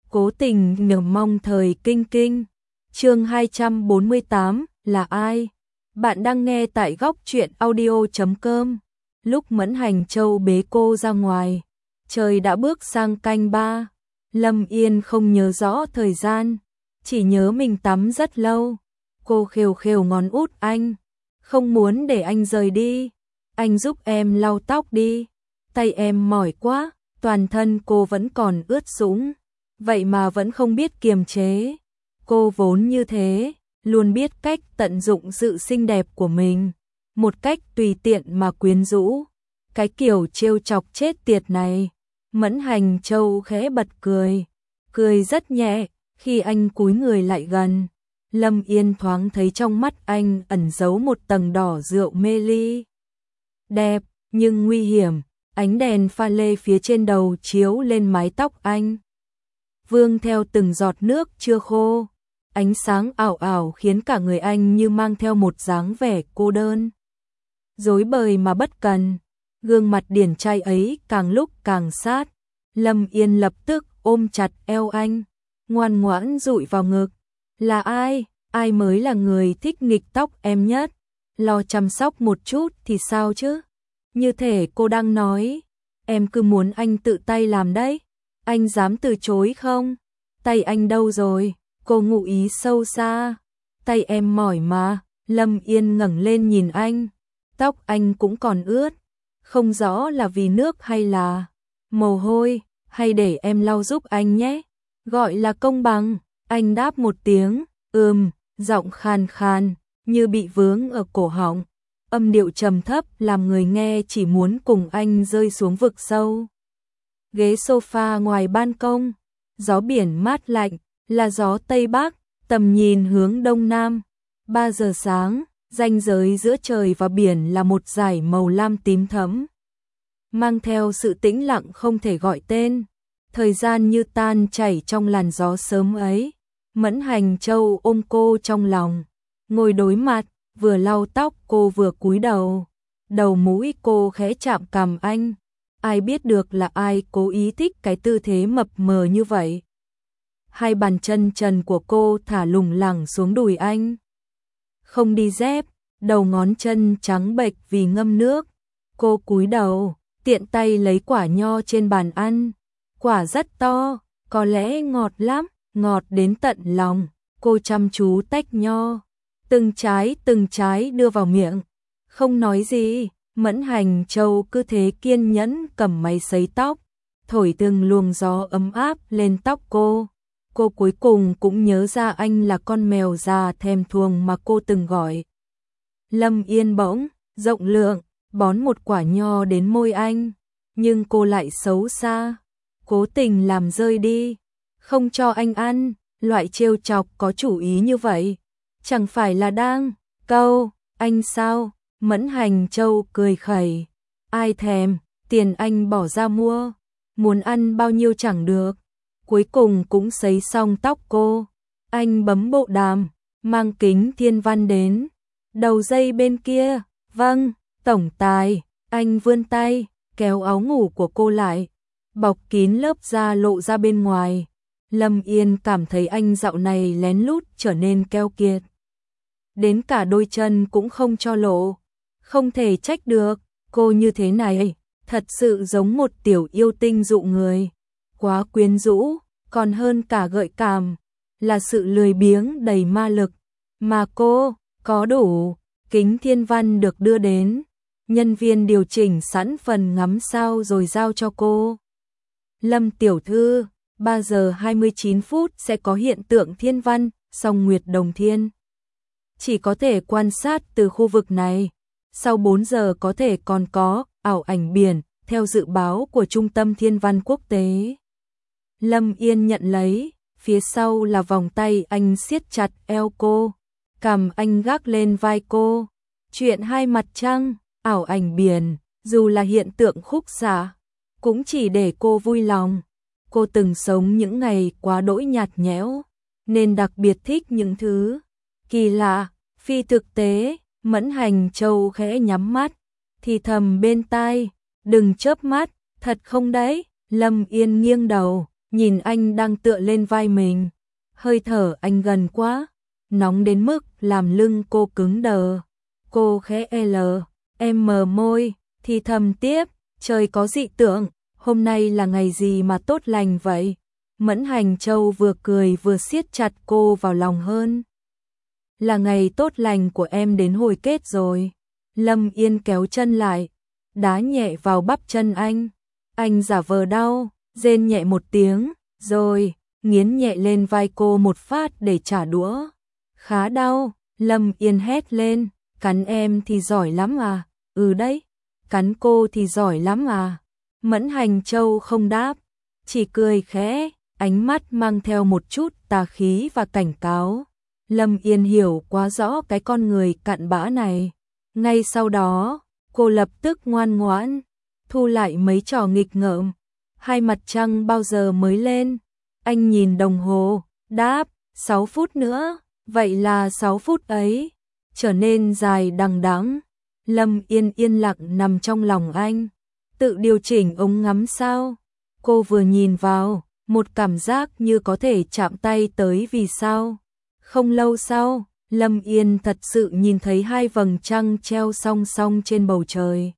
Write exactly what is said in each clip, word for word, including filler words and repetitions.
Cố tình nhờ mong thời kinh kinh. Chương hai trăm bốn mươi tám là ai? Bạn đang nghe tại góc truyện audio chấm com. Lúc Mẫn Hành Châu bế cô ra ngoài, trời đã bước sang canh ba. Lâm Yên không nhớ rõ thời gian, chỉ nhớ mình tắm rất lâu. Cô khều khều ngón út anh, không muốn để anh rời đi. Anh giúp em lau tóc đi. Tay em mỏi quá, toàn thân cô vẫn còn ướt sũng, vậy mà vẫn không biết kiềm chế. Cô vốn như thế, luôn biết cách tận dụng sự xinh đẹp của mình, một cách tùy tiện mà quyến rũ. Cái kiểu trêu chọc chết tiệt này. Mẫn Hành Châu khẽ bật cười, cười rất nhẹ, khi anh cúi người lại gần. Lâm Yên thoáng thấy trong mắt anh ẩn giấu một tầng đỏ rượu mê ly. Đẹp, nhưng nguy hiểm, ánh đèn pha lê phía trên đầu chiếu lên mái tóc anh. Vương theo từng giọt nước chưa khô, ánh sáng ảo ảo khiến cả người anh như mang theo một dáng vẻ cô đơn. Rối bời mà bất cần, gương mặt điển trai ấy càng lúc càng sát. Lâm Yên lập tức ôm chặt eo anh, ngoan ngoãn dụi vào ngực. Là ai? Ai mới là người thích nghịch tóc em nhất? Lo chăm sóc một chút thì sao chứ? Như thể cô đang nói, em cứ muốn anh tự tay làm đấy. Anh dám từ chối không? Tay anh đâu rồi? Cô ngụ ý sâu xa. Tay em mỏi mà. Lâm Yên ngẩng lên nhìn anh. Tóc anh cũng còn ướt. Không rõ là vì nước hay là mồ hôi, hay để em lau giúp anh nhé. Gọi là công bằng. Anh đáp một tiếng, ừm, giọng khàn khàn, như bị vướng ở cổ họng. Âm điệu trầm thấp làm người nghe chỉ muốn cùng anh rơi xuống vực sâu. Ghế sofa ngoài ban công, gió biển mát lạnh, là gió Tây Bắc, tầm nhìn hướng Đông Nam. Ba giờ sáng, ranh giới giữa trời và biển là một dải màu lam tím thẫm, mang theo sự tĩnh lặng không thể gọi tên. Thời gian như tan chảy trong làn gió sớm ấy. Mẫn Hành Châu ôm cô trong lòng, ngồi đối mặt, vừa lau tóc cô vừa cúi đầu. Đầu mũi cô khẽ chạm cằm anh. Ai biết được là ai cố ý thích cái tư thế mập mờ như vậy. Hai bàn chân trần của cô thả lủng lẳng xuống đùi anh. Không đi dép, đầu ngón chân trắng bệch vì ngâm nước. Cô cúi đầu, tiện tay lấy quả nho trên bàn ăn. Quả rất to, có lẽ ngọt lắm, ngọt đến tận lòng. Cô chăm chú tách nho, từng trái từng trái đưa vào miệng. Không nói gì, Mẫn Hành Châu cứ thế kiên nhẫn cầm máy sấy tóc, thổi từng luồng gió ấm áp lên tóc cô. Cô cuối cùng cũng nhớ ra anh là con mèo già thèm thuồng mà cô từng gọi. Lâm Yên bỗng, rộng lượng, bón một quả nho đến môi anh, nhưng cô lại xấu xa, cố tình làm rơi đi, không cho anh ăn. Loại trêu chọc có chủ ý như vậy, chẳng phải là đang câu anh sao? Mẫn Hành Châu cười khẩy, ai thèm, tiền anh bỏ ra mua, muốn ăn bao nhiêu chẳng được. Cuối cùng cũng sấy xong tóc cô, anh bấm bộ đàm, mang kính thiên văn đến. Đầu dây bên kia, vâng, tổng tài. Anh vươn tay, kéo áo ngủ của cô lại, bọc kín lớp da lộ ra bên ngoài. Lâm Yên cảm thấy anh dạo này lén lút trở nên keo kiệt, đến cả đôi chân cũng không cho lộ. Không thể trách được, cô như thế này thật sự giống một tiểu yêu tinh dụ người, quá quyến rũ, còn hơn cả gợi cảm, là sự lười biếng đầy ma lực. Mà cô có đủ. Kính thiên văn được đưa đến, nhân viên điều chỉnh sẵn phần ngắm sao rồi giao cho cô. Lâm tiểu thư, ba giờ hai mươi chín phút sẽ có hiện tượng thiên văn, song nguyệt đồng thiên. Chỉ có thể quan sát từ khu vực này. Sau bốn giờ có thể còn có ảo ảnh biển, theo dự báo của Trung tâm Thiên văn Quốc tế. Lâm Yên nhận lấy, phía sau là vòng tay anh siết chặt eo cô, cằm anh gác lên vai cô. Chuyện hai mặt trăng, ảo ảnh biển, dù là hiện tượng khúc xạ, cũng chỉ để cô vui lòng. Cô từng sống những ngày quá đỗi nhạt nhẽo, nên đặc biệt thích những thứ kỳ lạ, phi thực tế. Mẫn Hành Châu khẽ nhắm mắt, thì thầm bên tai, đừng chớp mắt, thật không đấy? Lâm Yên nghiêng đầu, nhìn anh đang tựa lên vai mình. Hơi thở anh gần quá, nóng đến mức làm lưng cô cứng đờ. Cô khẽ L, em mờ môi, thì thầm tiếp, trời có dị tượng, hôm nay là ngày gì mà tốt lành vậy? Mẫn Hành Châu vừa cười vừa siết chặt cô vào lòng hơn. Là ngày tốt lành của em đến hồi kết rồi. Lâm Yên kéo chân lại, đá nhẹ vào bắp chân anh. Anh giả vờ đau, rên nhẹ một tiếng, rồi nghiến nhẹ lên vai cô một phát để trả đũa. Khá đau, Lâm Yên hét lên, cắn em thì giỏi lắm à? Ừ đấy, cắn cô thì giỏi lắm à? Mẫn Hành Châu không đáp, chỉ cười khẽ, ánh mắt mang theo một chút tà khí và cảnh cáo. Lâm Yên hiểu quá rõ cái con người cặn bã này. Ngay sau đó, cô lập tức ngoan ngoãn, thu lại mấy trò nghịch ngợm. Hai mặt trăng bao giờ mới lên? Anh nhìn đồng hồ, đáp, sáu phút nữa, vậy là sáu phút ấy, trở nên dài đằng đẵng. Lâm Yên yên lặng nằm trong lòng anh, tự điều chỉnh ống ngắm sao. Cô vừa nhìn vào, một cảm giác như có thể chạm tay tới vì sao. Không lâu sau, Lâm Yên thật sự nhìn thấy hai vầng trăng treo song song trên bầu trời.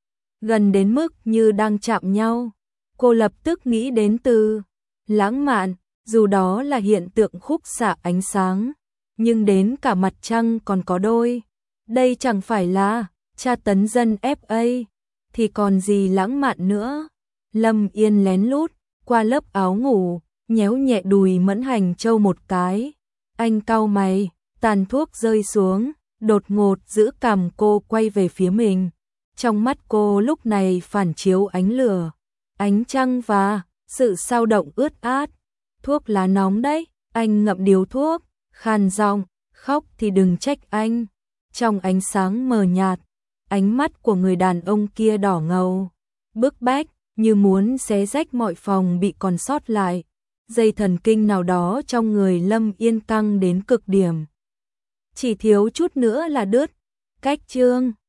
Gần đến mức như đang chạm nhau. Cô lập tức nghĩ đến từ lãng mạn, dù đó là hiện tượng khúc xạ ánh sáng, nhưng đến cả mặt trăng còn có đôi. Đây chẳng phải là tra tấn dân ép a, thì còn gì lãng mạn nữa. Lâm Yên lén lút qua lớp áo ngủ, nhéo nhẹ đùi Mẫn Hành Châu một cái. Anh cau mày, tàn thuốc rơi xuống, đột ngột giữ cằm cô quay về phía mình. Trong mắt cô lúc này phản chiếu ánh lửa, ánh trăng và sự sao động ướt át. Thuốc lá nóng đấy, anh ngậm điếu thuốc, khàn giọng, khóc thì đừng trách anh. Trong ánh sáng mờ nhạt, ánh mắt của người đàn ông kia đỏ ngầu, bức bách, như muốn xé rách mọi phòng bị còn sót lại. Dây thần kinh nào đó trong người Lâm Yên căng đến cực điểm. Chỉ thiếu chút nữa là đứt. Cách chương